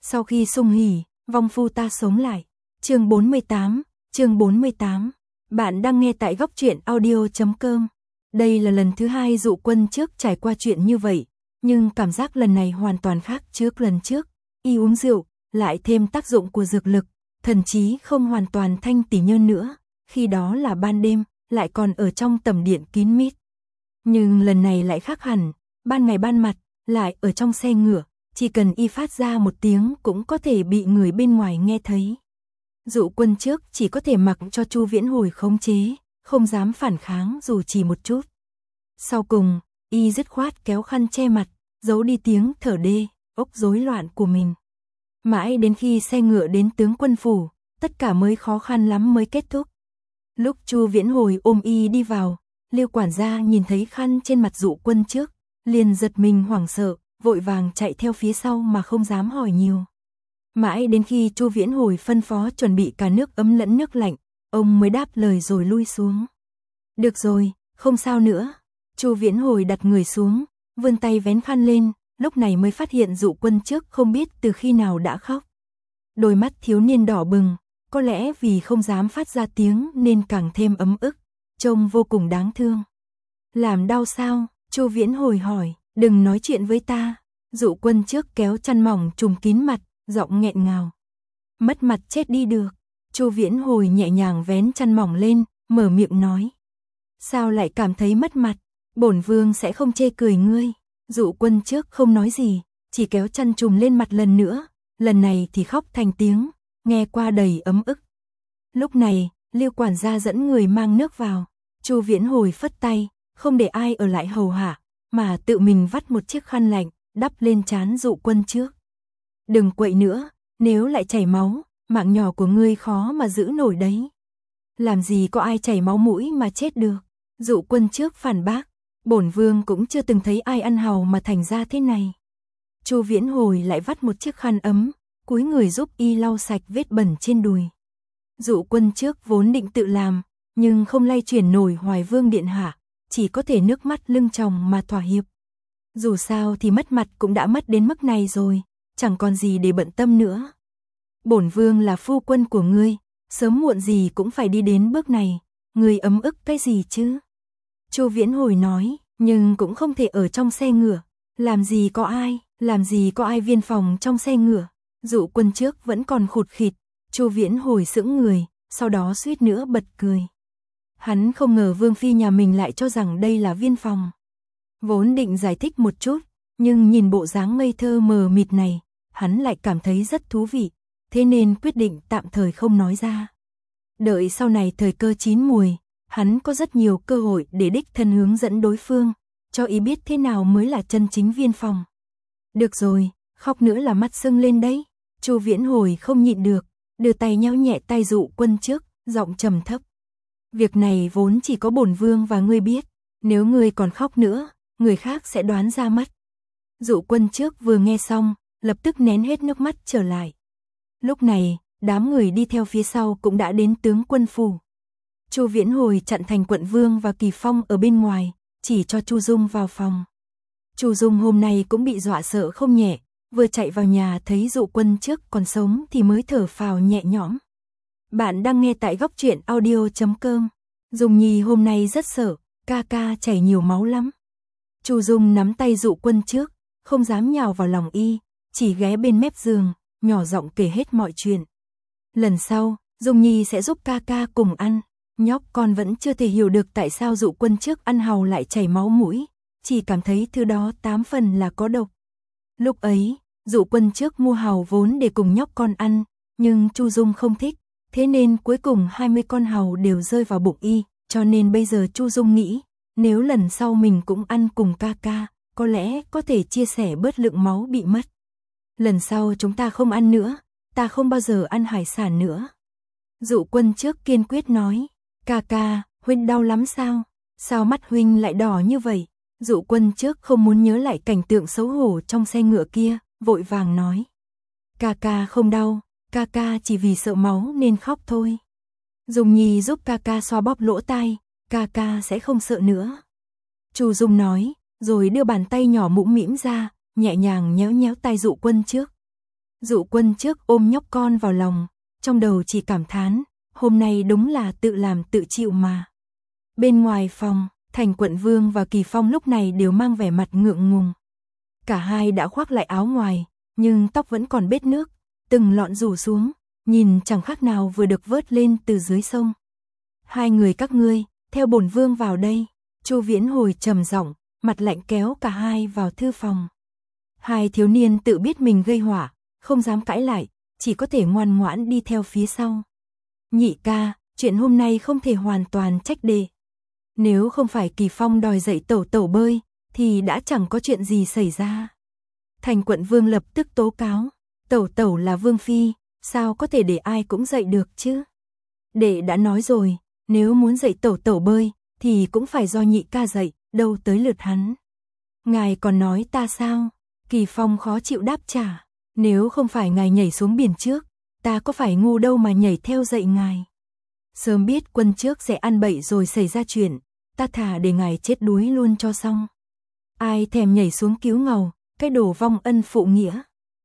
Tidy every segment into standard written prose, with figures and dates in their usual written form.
Sau khi sung hỉ, vong phu ta sống lại. Chương 48. Bạn đang nghe tại góc truyện audio.com. Đây là lần thứ 2 Dụ Quân trước trải qua chuyện như vậy, nhưng cảm giác lần này hoàn toàn khác trước lần trước. Y uống rượu, lại thêm tác dụng của dược lực, thần trí không hoàn toàn thanh tỉ nhơn nữa, khi đó là ban đêm, lại còn ở trong tầm điện kín mít. Nhưng lần này lại khác hẳn, ban ngày ban mặt, lại ở trong xe ngựa, chỉ cần y phát ra một tiếng cũng có thể bị người bên ngoài nghe thấy. Dụ Quân trước chỉ có thể mặc cho Chu Viễn Hồi khống chế, không dám phản kháng dù chỉ một chút. Sau cùng, y dứt khoát kéo khăn che mặt, giấu đi tiếng thở đê, ốc rối loạn của mình. Mãi đến khi xe ngựa đến tướng quân phủ, tất cả mới khó khăn lắm mới kết thúc. Lúc Chu Viễn Hồi ôm y đi vào, Liêu quản gia nhìn thấy khăn trên mặt Dụ Quân trước, liền giật mình hoảng sợ, vội vàng chạy theo phía sau mà không dám hỏi nhiều. Mãi đến khi Chu Viễn Hồi phân phó chuẩn bị cả nước ấm lẫn nước lạnh, ông mới đáp lời rồi lui xuống. Được rồi, không sao nữa. Chu Viễn Hồi đặt người xuống, vươn tay vén khăn lên, lúc này mới phát hiện Dụ Quân trước không biết từ khi nào đã khóc. Đôi mắt thiếu niên đỏ bừng, có lẽ vì không dám phát ra tiếng nên càng thêm ấm ức, trông vô cùng đáng thương. Làm đau sao? Chu Viễn Hồi hỏi. Đừng nói chuyện với ta. Dụ Quân trước kéo chăn mỏng trùm kín mặt, giọng nghẹn ngào. Mất mặt chết đi được. Chu Viễn Hồi nhẹ nhàng vén chăn mỏng lên, mở miệng nói. Sao lại cảm thấy mất mặt? Bổn vương sẽ không chê cười ngươi. Dụ Quân trước không nói gì, chỉ kéo chăn trùm lên mặt lần nữa, lần này thì khóc thành tiếng, nghe qua đầy ấm ức. Lúc này, Liêu quản gia dẫn người mang nước vào. Chu Viễn Hồi phất tay, không để ai ở lại hầu hạ, mà tự mình vắt một chiếc khăn lạnh, đắp lên trán Dụ Quân trước. Đừng quậy nữa, nếu lại chảy máu, mạng nhỏ của ngươi khó mà giữ nổi đấy. Làm gì có ai chảy máu mũi mà chết được. Dụ Quân trước phản bác, bổn vương cũng chưa từng thấy ai ăn hàu mà thành ra thế này. Chu Viễn Hồi lại vắt một chiếc khăn ấm, cúi người giúp y lau sạch vết bẩn trên đùi. Dụ Quân trước vốn định tự làm, nhưng không lay chuyển nổi Hoài Vương điện hạ, chỉ có thể nước mắt lưng tròng mà thỏa hiệp. Dù sao thì mất mặt cũng đã mất đến mức này rồi, chẳng còn gì để bận tâm nữa. Bổn vương là phu quân của ngươi, sớm muộn gì cũng phải đi đến bước này, ngươi ấm ức cái gì chứ? Chu Viễn Hồi nói, nhưng cũng không thể ở trong xe ngựa, làm gì có ai viên phòng trong xe ngựa. Dụ Quân trước vẫn còn khụt khịt, Chu Viễn Hồi sững người, sau đó suýt nữa bật cười. Hắn không ngờ vương phi nhà mình lại cho rằng đây là viên phòng. Vốn định giải thích một chút, nhưng nhìn bộ dáng ngây thơ mờ mịt này, hắn lại cảm thấy rất thú vị, thế nên quyết định tạm thời không nói ra. Đợi sau này thời cơ chín mùi, hắn có rất nhiều cơ hội để đích thân hướng dẫn đối phương, cho ý biết thế nào mới là chân chính viên phòng. Được rồi, khóc nữa là mắt sưng lên đấy. Chu Viễn Hồi không nhịn được, đưa tay nhéo nhẹ tay Dụ Quân trước, giọng trầm thấp. Việc này vốn chỉ có bổn vương và ngươi biết, nếu ngươi còn khóc nữa, người khác sẽ đoán ra mất. Dụ Quân trước vừa nghe xong, lập tức nén hết nước mắt trở lại. Lúc này, đám người đi theo phía sau cũng đã đến tướng quân phủ. Chu Viễn Hồi chặn Thành Quận Vương và Kỳ Phong ở bên ngoài, chỉ cho Chu Dung vào phòng. Chu Dung hôm nay cũng bị dọa sợ không nhẹ, vừa chạy vào nhà thấy Dụ Quân trước còn sống thì mới thở phào nhẹ nhõm. Bạn đang nghe tại góc truyện audio.com. Dung Nhi hôm nay rất sợ, ca ca chảy nhiều máu lắm. Chu Dung nắm tay Dụ Quân trước, không dám nhào vào lòng y, chỉ ghé bên mép giường, nhỏ giọng kể hết mọi chuyện. Lần sau, Dung Nhi sẽ giúp ca ca cùng ăn. Nhóc con vẫn chưa thể hiểu được tại sao Dụ Quân trước ăn hàu lại chảy máu mũi, chỉ cảm thấy thứ đó 8 phần là có độc. Lúc ấy, Dụ Quân trước mua hàu vốn để cùng nhóc con ăn, nhưng Chu Dung không thích, thế nên cuối cùng 20 con hàu đều rơi vào bụng y, cho nên bây giờ Chu Dung nghĩ, nếu lần sau mình cũng ăn cùng ca ca, có lẽ có thể chia sẻ bớt lượng máu bị mất. Lần sau chúng ta không ăn nữa, ta không bao giờ ăn hải sản nữa. Dụ Quân trước kiên quyết nói, ca ca, huynh đau lắm sao? Sao mắt huynh lại đỏ như vậy? Dụ Quân trước không muốn nhớ lại cảnh tượng xấu hổ trong xe ngựa kia, vội vàng nói. Ca ca không đau, ca ca chỉ vì sợ máu nên khóc thôi. Dung Nhi giúp ca ca xoa bóp lỗ tai, ca ca sẽ không sợ nữa. Chu Dung nói, rồi đưa bàn tay nhỏ mũm mĩm ra, nhẹ nhàng nhéo nhéo tay Dụ Quân trước. Dụ Quân trước ôm nhóc con vào lòng, trong đầu chỉ cảm thán, hôm nay đúng là tự làm tự chịu mà. Bên ngoài phòng, Thành Quận Vương và Kỳ Phong lúc này đều mang vẻ mặt ngượng ngùng. Cả hai đã khoác lại áo ngoài, nhưng tóc vẫn còn bết nước, từng lọn rủ xuống, nhìn chẳng khác nào vừa được vớt lên từ dưới sông. Hai người các ngươi, theo bổn vương vào đây. Chu Viễn Hồi trầm giọng, mặt lạnh kéo cả hai vào thư phòng. Hai thiếu niên tự biết mình gây họa, không dám cãi lại, chỉ có thể ngoan ngoãn đi theo phía sau. Nhị ca, chuyện hôm nay không thể hoàn toàn trách đệ. Nếu không phải Kỳ Phong đòi dạy tẩu tẩu bơi, thì đã chẳng có chuyện gì xảy ra. Thành Quận Vương lập tức tố cáo, tẩu tẩu là vương phi, sao có thể để ai cũng dạy được chứ? Đệ đã nói rồi, nếu muốn dạy tẩu tẩu bơi, thì cũng phải do nhị ca dạy, đâu tới lượt hắn. Ngài còn nói ta sao? Kỳ Phong khó chịu đáp trả, nếu không phải ngài nhảy xuống biển trước, ta có phải ngu đâu mà nhảy theo dạy ngài. Sớm biết Quân trước sẽ ăn bậy rồi xảy ra chuyện, ta thà để ngài chết đuối luôn cho xong. Ai thèm nhảy xuống cứu ngầu, cái đồ vong ân phụ nghĩa.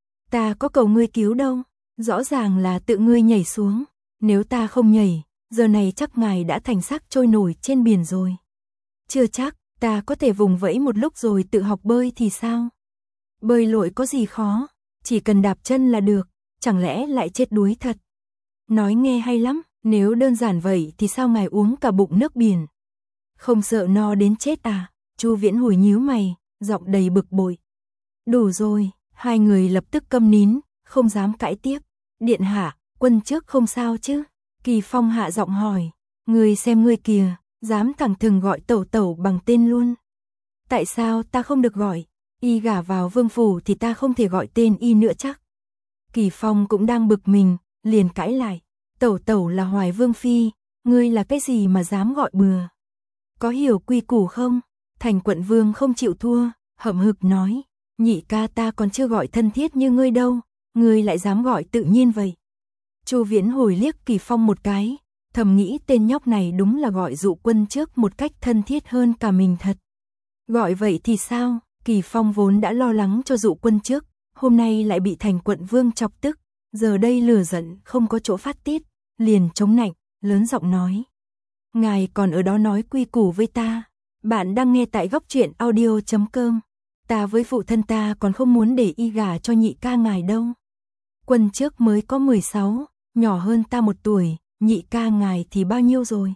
Ta có cầu ngươi cứu đâu, rõ ràng là tự ngươi nhảy xuống, nếu ta không nhảy, giờ này chắc ngài đã thành xác trôi nổi trên biển rồi. Chưa chắc, ta có thể vùng vẫy một lúc rồi tự học bơi thì sao? Bơi lội có gì khó, chỉ cần đạp chân là được, chẳng lẽ lại chết đuối thật? Nói nghe hay lắm, nếu đơn giản vậy thì sao ngài uống cả bụng nước biển? Không sợ no đến chết à? Chu Viễn Hồi nhíu mày, giọng đầy bực bội. Đủ rồi, hai người lập tức câm nín, không dám cãi tiếp. Điện hạ, Quân trước không sao chứ? Kỳ Phong hạ giọng hỏi, ngươi xem ngươi kìa, dám thẳng thừng gọi tẩu tẩu bằng tên luôn. Tại sao ta không được gọi? Y gả vào vương phủ thì ta không thể gọi tên y nữa chắc. Kỳ Phong cũng đang bực mình, liền cãi lại. Tẩu tẩu là Hoài Vương phi, ngươi là cái gì mà dám gọi bừa? Có hiểu quy củ không? Thành Quận Vương không chịu thua, hậm hực nói, nhị ca ta còn chưa gọi thân thiết như ngươi đâu, ngươi lại dám gọi tự nhiên vậy. Chu Viễn Hồi liếc Kỳ Phong một cái, thầm nghĩ tên nhóc này đúng là gọi Dụ Quân trước một cách thân thiết hơn cả mình thật. Gọi vậy thì sao? Kỳ Phong vốn đã lo lắng cho Dụ Quân trước, hôm nay lại bị Thành Quận Vương chọc tức, giờ đây lửa giận không có chỗ phát tiết, liền chống nạnh, lớn giọng nói. Ngài còn ở đó nói quy củ với ta. Bạn đang nghe tại góc truyện audio.com. Ta với phụ thân ta còn không muốn để y gả cho nhị ca ngài đâu. Quân trước mới có 16, nhỏ hơn ta 1 tuổi, nhị ca ngài thì bao nhiêu rồi?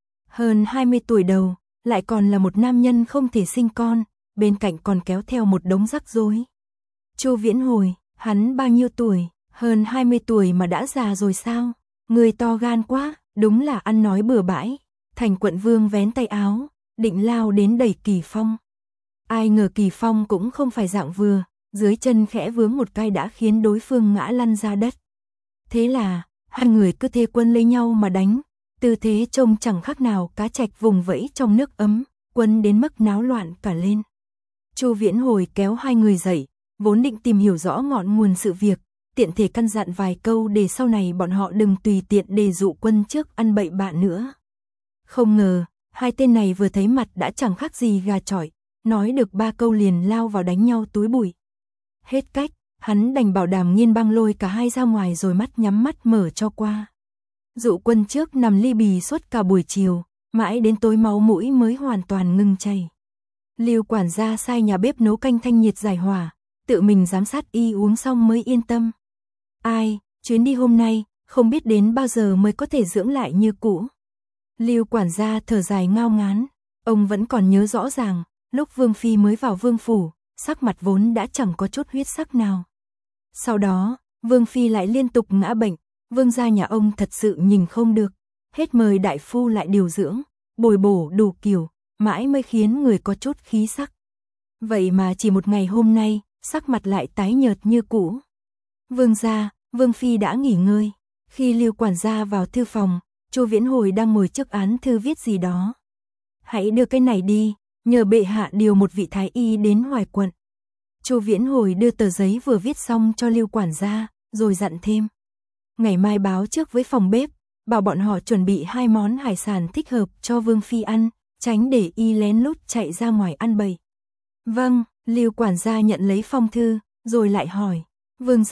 Hơn 20 tuổi đầu, lại còn là một nam nhân không thể sinh con, bên cạnh còn kéo theo một đống rắc rối. Chu Viễn Hồi, hắn bao nhiêu tuổi? Hơn 20 tuổi mà đã già rồi sao? Người to gan quá, đúng là ăn nói bừa bãi. Thành Quận Vương vén tay áo, định lao đến đẩy Kỳ Phong. Ai ngờ Kỳ Phong cũng không phải dạng vừa, dưới chân khẽ vướng một cái đã khiến đối phương ngã lăn ra đất. Thế là, hai người cứ thê quân lấy nhau mà đánh, tư thế trông chẳng khác nào cá trạch vùng vẫy trong nước ấm, quân đến mức náo loạn cả lên. Chu Viễn Hồi kéo hai người dậy, vốn định tìm hiểu rõ ngọn nguồn sự việc, tiện thể căn dặn vài câu để sau này bọn họ đừng tùy tiện để Dụ Quân trước ăn bậy bạ nữa. Không ngờ, hai tên này vừa thấy mặt đã chẳng khác gì gà chọi, nói được 3 câu liền lao vào đánh nhau túi bụi. Hết cách, hắn đành bảo đảm Nghiên Băng lôi cả hai ra ngoài rồi mắt nhắm mắt mở cho qua. Dụ Quân trước nằm li bì suốt cả buổi chiều, mãi đến tối máu mũi mới hoàn toàn ngừng chảy. Lưu quản gia sai nhà bếp nấu canh thanh nhiệt giải hỏa, tự mình giám sát y uống xong mới yên tâm. Ai, chuyến đi hôm nay, không biết đến bao giờ mới có thể dưỡng lại như cũ. Lưu quản gia thở dài ngao ngán, ông vẫn còn nhớ rõ ràng, lúc Vương Phi mới vào Vương Phủ, sắc mặt vốn đã chẳng có chút huyết sắc nào. Sau đó, Vương Phi lại liên tục ngã bệnh, Vương gia nhà ông thật sự nhìn không được, hết mời đại phu lại điều dưỡng, bồi bổ đủ kiểu, mãi mới khiến người có chút khí sắc. Vậy mà chỉ một ngày hôm nay, sắc mặt lại tái nhợt như cũ. Vương gia, Vương Phi đã nghỉ ngơi, khi Lưu quản gia vào thư phòng, Chu Viễn Hồi đang ngồi trước án thư viết gì đó. Hãy đưa cái này đi, nhờ bệ hạ điều một vị thái y đến Hoài quận. Chu Viễn Hồi đưa tờ giấy vừa viết xong cho Lưu quản gia, rồi dặn thêm. Ngày mai báo trước với phòng bếp, bảo bọn họ chuẩn bị 2 món hải sản thích hợp cho Vương Phi ăn, tránh để y lén lút chạy ra ngoài ăn bậy. Vâng, Lưu quản gia nhận lấy phong thư, rồi lại hỏi. Vương gia,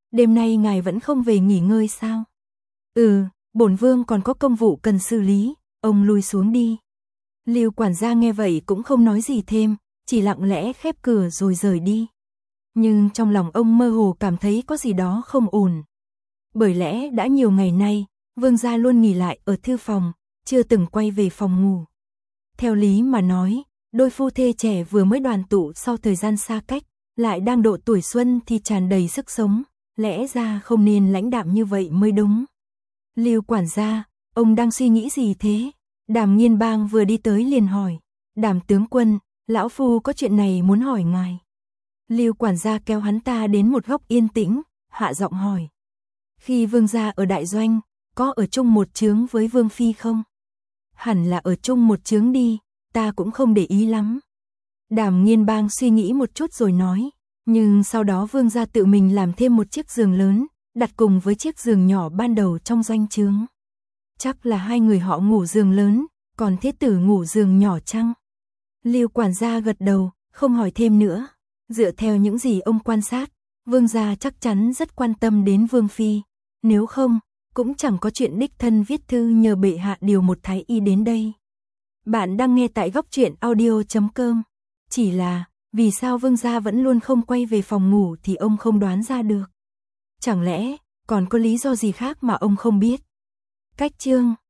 đêm nay ngài vẫn không về nghỉ ngơi sao? Ừ, bổn vương còn có công vụ cần xử lý, ông lui xuống đi. Lưu quản gia nghe vậy cũng không nói gì thêm, chỉ lặng lẽ khép cửa rồi rời đi. Nhưng trong lòng ông mơ hồ cảm thấy có gì đó không ổn. Bởi lẽ đã nhiều ngày nay, vương gia luôn nghỉ lại ở thư phòng, chưa từng quay về phòng ngủ. Theo lý mà nói, đôi phu thê trẻ vừa mới đoàn tụ sau thời gian xa cách, lại đang độ tuổi xuân thì tràn đầy sức sống, lẽ ra không nên lãnh đạm như vậy mới đúng. Lưu quản gia, ông đang suy nghĩ gì thế? Đàm Nghiên Bang vừa đi tới liền hỏi. Đàm tướng quân, lão phu có chuyện này muốn hỏi ngài. Lưu quản gia kéo hắn ta đến một góc yên tĩnh, hạ giọng hỏi. Khi vương gia ở đại doanh, có ở chung một chướng với vương phi không? Hẳn là ở chung một chướng đi, ta cũng không để ý lắm. Đàm Nghiên Bang suy nghĩ một chút rồi nói, nhưng sau đó vương gia tự mình làm thêm một chiếc giường lớn, đặt cùng với chiếc giường nhỏ ban đầu trong doanh trướng. Chắc là hai người họ ngủ giường lớn, còn thế tử ngủ giường nhỏ chăng? Lưu quản gia gật đầu, không hỏi thêm nữa. Dựa theo những gì ông quan sát, vương gia chắc chắn rất quan tâm đến vương phi. Nếu không, cũng chẳng có chuyện đích thân viết thư nhờ bệ hạ điều một thái y đến đây. Bạn đang nghe tại góc truyện audio.com. Chỉ là, vì sao vương gia vẫn luôn không quay về phòng ngủ thì ông không đoán ra được. Chẳng lẽ, còn có lý do gì khác mà ông không biết? Cách chương